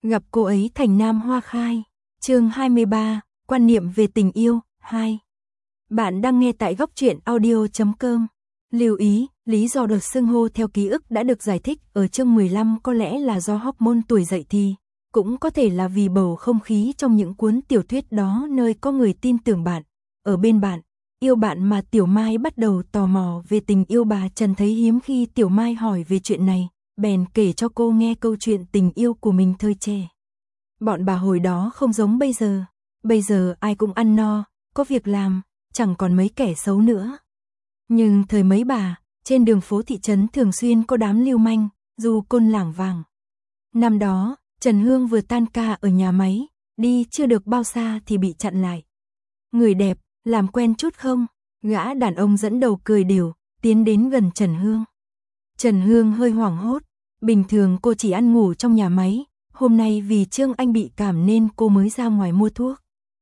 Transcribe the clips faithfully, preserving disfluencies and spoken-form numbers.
Gặp cô ấy thành nam hoa khai. Chương hai mươi ba, quan niệm về tình yêu, hai. Bạn đang nghe tại góc truyện audio chấm com. Lưu ý, lý do được xưng hô theo ký ức đã được giải thích ở chương mười lăm, có lẽ là do hormone tuổi dậy thì, cũng có thể là vì bầu không khí trong những cuốn tiểu thuyết đó nơi có người tin tưởng bạn, ở bên bạn, yêu bạn mà Tiểu Mai bắt đầu tò mò về tình yêu. Bà Trần thấy hiếm khi Tiểu Mai hỏi về chuyện này, bèn kể cho cô nghe câu chuyện tình yêu của mình thời trẻ. Bọn bà hồi đó không giống bây giờ, bây giờ ai cũng ăn no, có việc làm, chẳng còn mấy kẻ xấu nữa. Nhưng thời mấy bà, trên đường phố thị trấn thường xuyên có đám lưu manh, du côn lảng vàng. Năm đó, Trần Hương vừa tan ca ở nhà máy, đi chưa được bao xa thì bị chặn lại. Người đẹp, làm quen chút không? Gã đàn ông dẫn đầu cười đều, tiến đến gần Trần Hương. Trần Hương hơi hoảng hốt, bình thường cô chỉ ăn ngủ trong nhà máy, hôm nay vì Trương Anh bị cảm nên cô mới ra ngoài mua thuốc.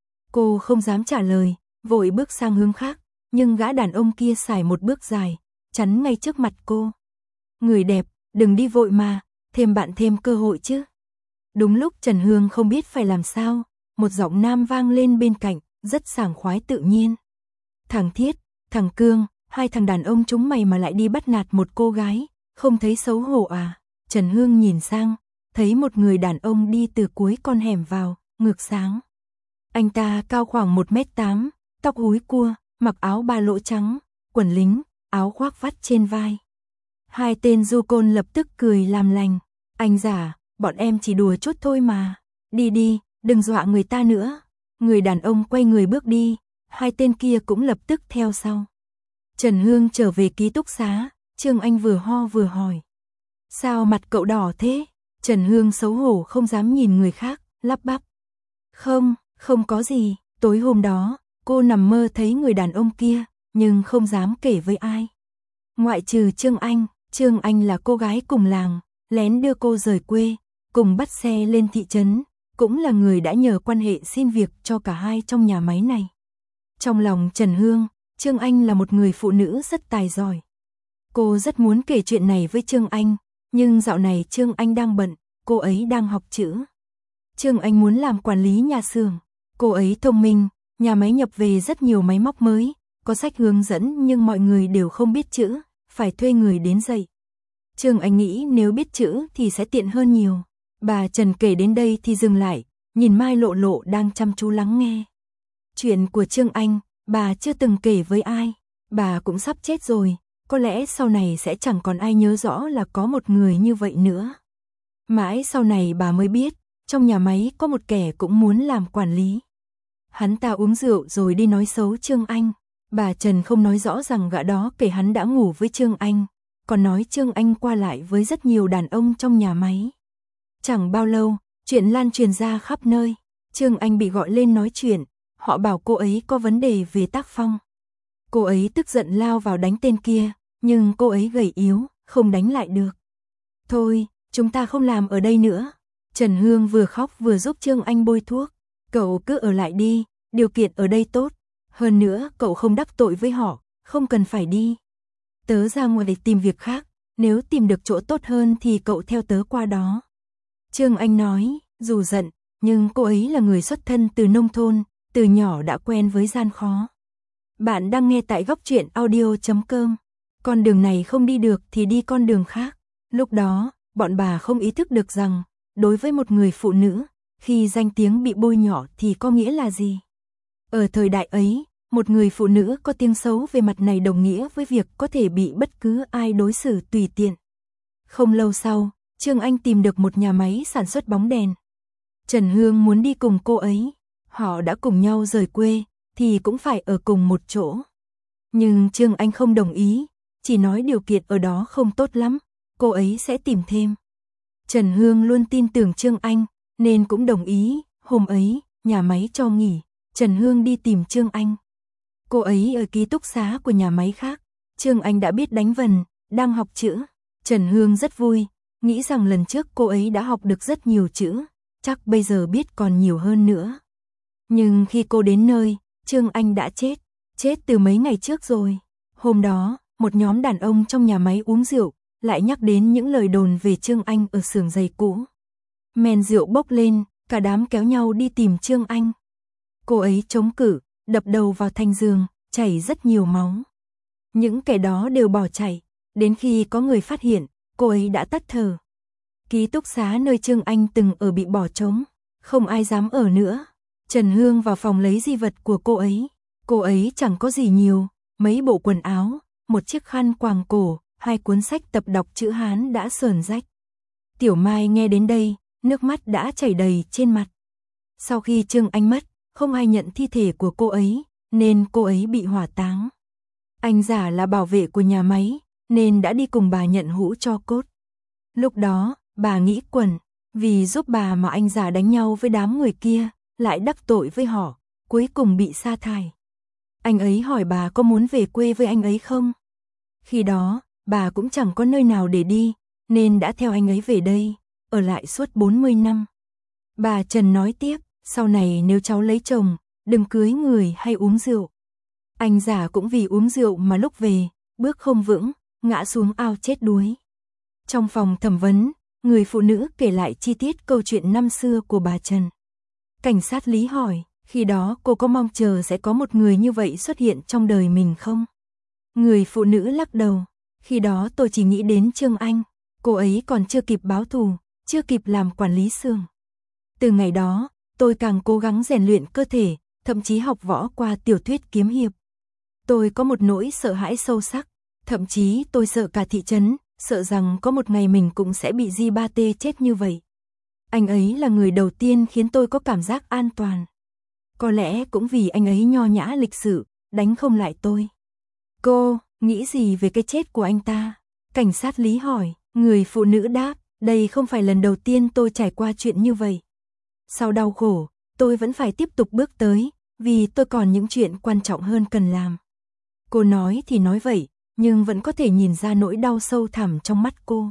Cô không dám trả lời, vội bước sang hướng khác, nhưng gã đàn ông kia xài một bước dài, chắn ngay trước mặt cô. Người đẹp, đừng đi vội mà, thêm bạn thêm cơ hội chứ. Đúng lúc Trần Hương không biết phải làm sao, một giọng nam vang lên bên cạnh, rất sảng khoái tự nhiên. Thằng Thiết, thằng Cương, hai thằng đàn ông chúng mày mà lại đi bắt nạt một cô gái, không thấy xấu hổ à? Trần Hương nhìn sang, thấy một người đàn ông đi từ cuối con hẻm vào, ngược sáng. Anh ta cao khoảng một mét tám, tóc húi cua, mặc áo ba lỗ trắng, quần lính, áo khoác vắt trên vai. Hai tên du côn lập tức cười làm lành. Anh giả, bọn em chỉ đùa chút thôi mà. Đi đi, đừng dọa người ta nữa. Người đàn ông quay người bước đi, hai tên kia cũng lập tức theo sau. Trần Hương trở về ký túc xá, Trương Anh vừa ho vừa hỏi. Sao mặt cậu đỏ thế? Trần Hương xấu hổ không dám nhìn người khác, lắp bắp. Không, không có gì, tối hôm đó, cô nằm mơ thấy người đàn ông kia, nhưng không dám kể với ai. Ngoại trừ Trương Anh, Trương Anh là cô gái cùng làng, lén đưa cô rời quê, cùng bắt xe lên thị trấn, cũng là người đã nhờ quan hệ xin việc cho cả hai trong nhà máy này. Trong lòng Trần Hương, Trương Anh là một người phụ nữ rất tài giỏi. Cô rất muốn kể chuyện này với Trương Anh, nhưng dạo này Trương Anh đang bận, cô ấy đang học chữ. Trương Anh muốn làm quản lý nhà xưởng, cô ấy thông minh, nhà máy nhập về rất nhiều máy móc mới, có sách hướng dẫn nhưng mọi người đều không biết chữ, phải thuê người đến dạy. Trương Anh nghĩ nếu biết chữ thì sẽ tiện hơn nhiều. Bà Trần kể đến đây thì dừng lại, nhìn Mai Lộ Lộ đang chăm chú lắng nghe. Chuyện của Trương Anh, bà chưa từng kể với ai, bà cũng sắp chết rồi, có lẽ sau này sẽ chẳng còn ai nhớ rõ là có một người như vậy nữa. Mãi sau này bà mới biết, trong nhà máy có một kẻ cũng muốn làm quản lý. Hắn ta uống rượu rồi đi nói xấu Trương Anh. Bà Trần không nói rõ rằng gã đó kể hắn đã ngủ với Trương Anh, còn nói Trương Anh qua lại với rất nhiều đàn ông trong nhà máy. Chẳng bao lâu, chuyện lan truyền ra khắp nơi. Trương Anh bị gọi lên nói chuyện, họ bảo cô ấy có vấn đề về tác phong. Cô ấy tức giận lao vào đánh tên kia, nhưng cô ấy gầy yếu, không đánh lại được. Thôi, chúng ta không làm ở đây nữa. Trần Hương vừa khóc vừa giúp Trương Anh bôi thuốc. Cậu cứ ở lại đi, điều kiện ở đây tốt. Hơn nữa, cậu không đắc tội với họ, không cần phải đi. Tớ ra ngoài để tìm việc khác, nếu tìm được chỗ tốt hơn thì cậu theo tớ qua đó. Trương Anh nói, dù giận, nhưng cô ấy là người xuất thân từ nông thôn, từ nhỏ đã quen với gian khó. Bạn đang nghe tại góc truyện audio chấm com. Con đường này không đi được thì đi con đường khác. Lúc đó, bọn bà không ý thức được rằng, đối với một người phụ nữ, khi danh tiếng bị bôi nhọ thì có nghĩa là gì. Ở thời đại ấy, một người phụ nữ có tiếng xấu về mặt này đồng nghĩa với việc có thể bị bất cứ ai đối xử tùy tiện. Không lâu sau, Trương Anh tìm được một nhà máy sản xuất bóng đèn. Trần Hương muốn đi cùng cô ấy, họ đã cùng nhau rời quê, thì cũng phải ở cùng một chỗ. Nhưng Trương Anh không đồng ý, chỉ nói điều kiện ở đó không tốt lắm, cô ấy sẽ tìm thêm. Trần Hương luôn tin tưởng Trương Anh, nên cũng đồng ý. Hôm ấy, nhà máy cho nghỉ, Trần Hương đi tìm Trương Anh. Cô ấy ở ký túc xá của nhà máy khác, Trương Anh đã biết đánh vần, đang học chữ. Trần Hương rất vui, nghĩ rằng lần trước cô ấy đã học được rất nhiều chữ, chắc bây giờ biết còn nhiều hơn nữa. Nhưng khi cô đến nơi, Trương Anh đã chết, chết từ mấy ngày trước rồi. Hôm đó, một nhóm đàn ông trong nhà máy uống rượu, lại nhắc đến những lời đồn về Trương Anh ở xưởng giày cũ. Men rượu bốc lên, cả đám kéo nhau đi tìm Trương Anh. Cô ấy chống cự, đập đầu vào thành giường, chảy rất nhiều máu. Những kẻ đó đều bỏ chạy, đến khi có người phát hiện, cô ấy đã tắt thở. Ký túc xá nơi Trương Anh từng ở bị bỏ trống, không ai dám ở nữa. Trần Hương vào phòng lấy di vật của cô ấy. Cô ấy chẳng có gì nhiều, mấy bộ quần áo, một chiếc khăn quàng cổ, hai cuốn sách tập đọc chữ Hán đã sờn rách. Tiểu Mai nghe đến đây, nước mắt đã chảy đầy trên mặt. Sau khi Trương Anh mất, không ai nhận thi thể của cô ấy, nên cô ấy bị hỏa táng. Anh giả là bảo vệ của nhà máy, nên đã đi cùng bà nhận hũ tro cốt. Lúc đó, bà nghĩ quẩn, vì giúp bà mà anh giả đánh nhau với đám người kia, lại đắc tội với họ, cuối cùng bị sa thải. Anh ấy hỏi bà có muốn về quê với anh ấy không? Khi đó, bà cũng chẳng có nơi nào để đi, nên đã theo anh ấy về đây, ở lại suốt bốn mươi năm. Bà Trần nói tiếp, sau này nếu cháu lấy chồng, đừng cưới người hay uống rượu. Anh giả cũng vì uống rượu mà lúc về, bước không vững, ngã xuống ao chết đuối. Trong phòng thẩm vấn, người phụ nữ kể lại chi tiết câu chuyện năm xưa của bà Trần. Cảnh sát Lý hỏi, khi đó cô có mong chờ sẽ có một người như vậy xuất hiện trong đời mình không? Người phụ nữ lắc đầu, khi đó tôi chỉ nghĩ đến Trương Anh, cô ấy còn chưa kịp báo thù, chưa kịp làm quản lý xưởng. Từ ngày đó, tôi càng cố gắng rèn luyện cơ thể, thậm chí học võ qua tiểu thuyết kiếm hiệp. Tôi có một nỗi sợ hãi sâu sắc, thậm chí tôi sợ cả thị trấn, sợ rằng có một ngày mình cũng sẽ bị Di Ba Tê chết như vậy. Anh ấy là người đầu tiên khiến tôi có cảm giác an toàn. Có lẽ cũng vì anh ấy nho nhã lịch sự, đánh không lại tôi. Cô, nghĩ gì về cái chết của anh ta? Cảnh sát Lý hỏi, người phụ nữ đáp, đây không phải lần đầu tiên tôi trải qua chuyện như vậy. Sau đau khổ, tôi vẫn phải tiếp tục bước tới, vì tôi còn những chuyện quan trọng hơn cần làm. Cô nói thì nói vậy, nhưng vẫn có thể nhìn ra nỗi đau sâu thẳm trong mắt cô.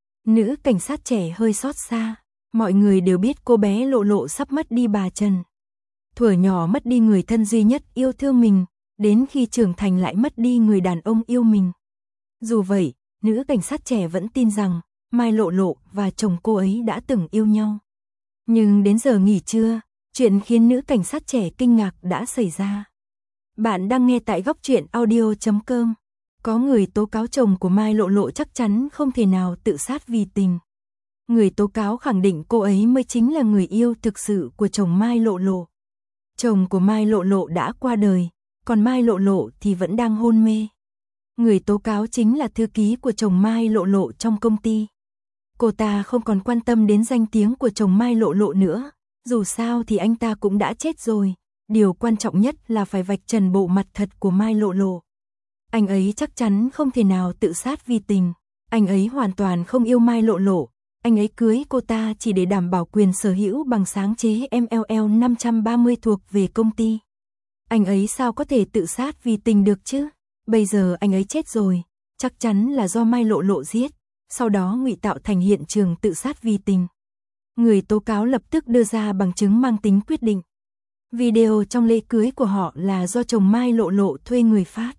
Nữ cảnh sát trẻ hơi xót xa, mọi người đều biết cô bé Lộ Lộ sắp mất đi bà Trần. Thuở nhỏ mất đi người thân duy nhất yêu thương mình, đến khi trưởng thành lại mất đi người đàn ông yêu mình. Dù vậy, nữ cảnh sát trẻ vẫn tin rằng Mai Lộ Lộ và chồng cô ấy đã từng yêu nhau. Nhưng đến giờ nghỉ trưa, chuyện khiến nữ cảnh sát trẻ kinh ngạc đã xảy ra. Bạn đang nghe tại góc truyện audio chấm com. Có người tố cáo chồng của Mai Lộ Lộ chắc chắn không thể nào tự sát vì tình. Người tố cáo khẳng định cô ấy mới chính là người yêu thực sự của chồng Mai Lộ Lộ. Chồng của Mai Lộ Lộ đã qua đời, còn Mai Lộ Lộ thì vẫn đang hôn mê. Người tố cáo chính là thư ký của chồng Mai Lộ Lộ trong công ty. Cô ta không còn quan tâm đến danh tiếng của chồng Mai Lộ Lộ nữa, dù sao thì anh ta cũng đã chết rồi, điều quan trọng nhất là phải vạch trần bộ mặt thật của Mai Lộ Lộ. Anh ấy chắc chắn không thể nào tự sát vì tình, anh ấy hoàn toàn không yêu Mai Lộ Lộ, anh ấy cưới cô ta chỉ để đảm bảo quyền sở hữu bằng sáng chế em lờ lờ năm ba mươi thuộc về công ty. Anh ấy sao có thể tự sát vì tình được chứ? Bây giờ anh ấy chết rồi, chắc chắn là do Mai Lộ Lộ giết, sau đó ngụy tạo thành hiện trường tự sát vì tình. Người tố cáo lập tức đưa ra bằng chứng mang tính quyết định. Video trong lễ cưới của họ là do chồng Mai Lộ Lộ thuê người phát.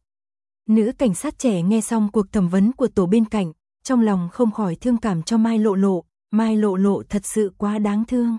Nữ cảnh sát trẻ nghe xong cuộc thẩm vấn của tổ bên cạnh, trong lòng không khỏi thương cảm cho Mai Lộ Lộ, Mai Lộ Lộ thật sự quá đáng thương.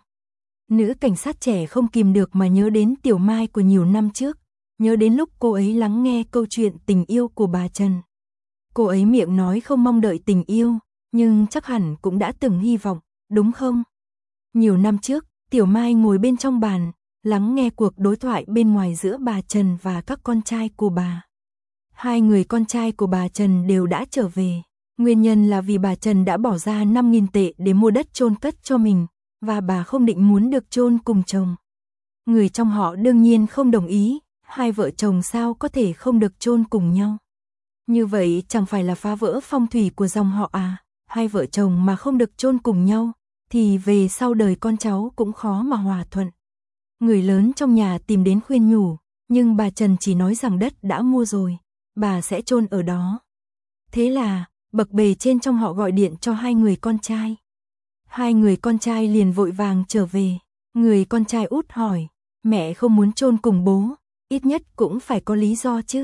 Nữ cảnh sát trẻ không kìm được mà nhớ đến Tiểu Mai của nhiều năm trước, nhớ đến lúc cô ấy lắng nghe câu chuyện tình yêu của bà Trần. Cô ấy miệng nói không mong đợi tình yêu, nhưng chắc hẳn cũng đã từng hy vọng, đúng không? Nhiều năm trước, Tiểu Mai ngồi bên trong bàn, lắng nghe cuộc đối thoại bên ngoài giữa bà Trần và các con trai của bà. Hai người con trai của bà Trần đều đã trở về. Nguyên nhân là vì bà Trần đã bỏ ra năm nghìn tệ để mua đất chôn cất cho mình, và bà không định muốn được chôn cùng chồng. Người trong họ đương nhiên không đồng ý, hai vợ chồng sao có thể không được chôn cùng nhau. Như vậy chẳng phải là phá vỡ phong thủy của dòng họ à, hai vợ chồng mà không được chôn cùng nhau, thì về sau đời con cháu cũng khó mà hòa thuận. Người lớn trong nhà tìm đến khuyên nhủ, nhưng bà Trần chỉ nói rằng đất đã mua rồi, bà sẽ chôn ở đó. Thế là, bậc bề trên trong họ gọi điện cho hai người con trai. Hai người con trai liền vội vàng trở về. Người con trai út hỏi, mẹ không muốn chôn cùng bố, ít nhất cũng phải có lý do chứ.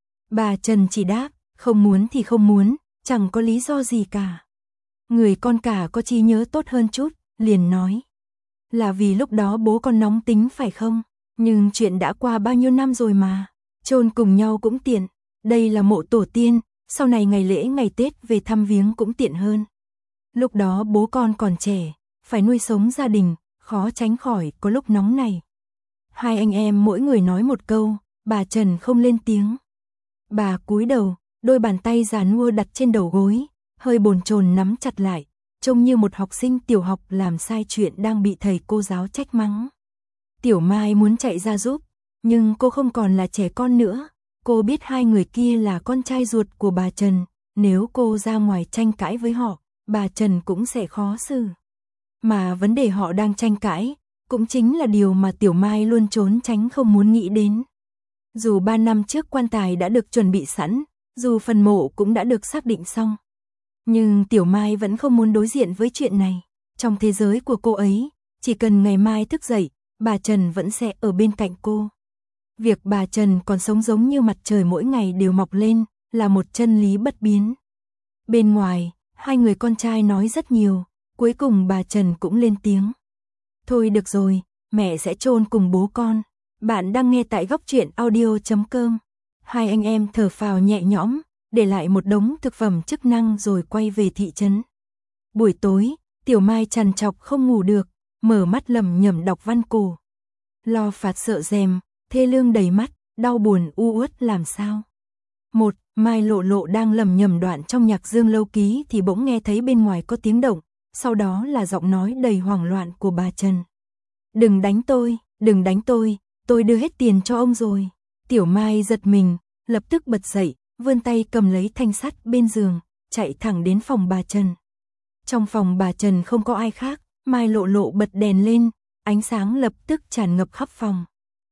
Bà Trần chỉ đáp, không muốn thì không muốn, chẳng có lý do gì cả. Người con cả có trí nhớ tốt hơn chút, liền nói. Là vì lúc đó bố con nóng tính phải không? Nhưng chuyện đã qua bao nhiêu năm rồi mà. Chôn cùng nhau cũng tiện. Đây là mộ tổ tiên, sau này ngày lễ ngày Tết về thăm viếng cũng tiện hơn. Lúc đó bố con còn trẻ, phải nuôi sống gia đình, khó tránh khỏi có lúc nóng này. Hai anh em mỗi người nói một câu, bà Trần không lên tiếng. Bà cúi đầu, đôi bàn tay già nua đặt trên đầu gối, hơi bồn chồn nắm chặt lại, trông như một học sinh tiểu học làm sai chuyện đang bị thầy cô giáo trách mắng. Tiểu Mai muốn chạy ra giúp, nhưng cô không còn là trẻ con nữa. Cô biết hai người kia là con trai ruột của bà Trần, nếu cô ra ngoài tranh cãi với họ, bà Trần cũng sẽ khó xử. Mà vấn đề họ đang tranh cãi, cũng chính là điều mà Tiểu Mai luôn trốn tránh không muốn nghĩ đến. Dù ba năm trước quan tài đã được chuẩn bị sẵn, dù phần mộ cũng đã được xác định xong, nhưng Tiểu Mai vẫn không muốn đối diện với chuyện này. Trong thế giới của cô ấy, chỉ cần ngày mai thức dậy, bà Trần vẫn sẽ ở bên cạnh cô. Việc bà Trần còn sống giống như mặt trời mỗi ngày đều mọc lên, là một chân lý bất biến. Bên ngoài, hai người con trai nói rất nhiều, cuối cùng bà Trần cũng lên tiếng. Thôi được rồi, mẹ sẽ chôn cùng bố con. Bạn đang nghe tại góc truyện audio chấm com. Hai anh em thở phào nhẹ nhõm, để lại một đống thực phẩm chức năng rồi quay về thị trấn. Buổi tối, Tiểu Mai trằn trọc không ngủ được, mở mắt lẩm nhẩm đọc văn cổ. Lo phạt sợ rèm, thê lương đầy mắt, đau buồn u uất làm sao. Một, Mai Lộ Lộ đang lẩm nhẩm đoạn trong nhạc Dương Lâu Ký thì bỗng nghe thấy bên ngoài có tiếng động, sau đó là giọng nói đầy hoảng loạn của bà Trần. Đừng đánh tôi, đừng đánh tôi, tôi đưa hết tiền cho ông rồi. Tiểu Mai giật mình, lập tức bật dậy, vươn tay cầm lấy thanh sắt bên giường, chạy thẳng đến phòng bà Trần. Trong phòng bà Trần không có ai khác, Mai Lộ Lộ bật đèn lên, ánh sáng lập tức tràn ngập khắp phòng.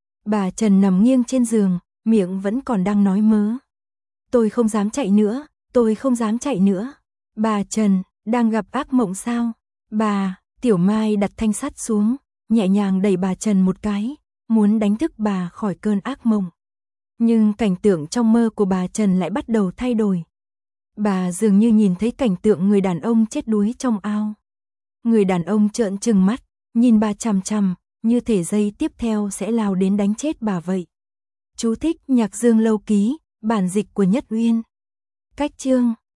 Bà Trần nằm nghiêng trên giường, miệng vẫn còn đang nói mớ. Tôi không dám chạy nữa, tôi không dám chạy nữa. Bà Trần, đang gặp ác mộng sao? Bà, Tiểu Mai đặt thanh sắt xuống, nhẹ nhàng đẩy bà Trần một cái, muốn đánh thức bà khỏi cơn ác mộng. Nhưng cảnh tượng trong mơ của bà Trần lại bắt đầu thay đổi. Bà dường như nhìn thấy cảnh tượng người đàn ông chết đuối trong ao. Người đàn ông trợn trừng mắt, nhìn bà chằm chằm, như thể giây tiếp theo sẽ lao đến đánh chết bà vậy. Chú thích Nhạc Dương Lâu Ký, bản dịch của Nhất Uyên. Cách chương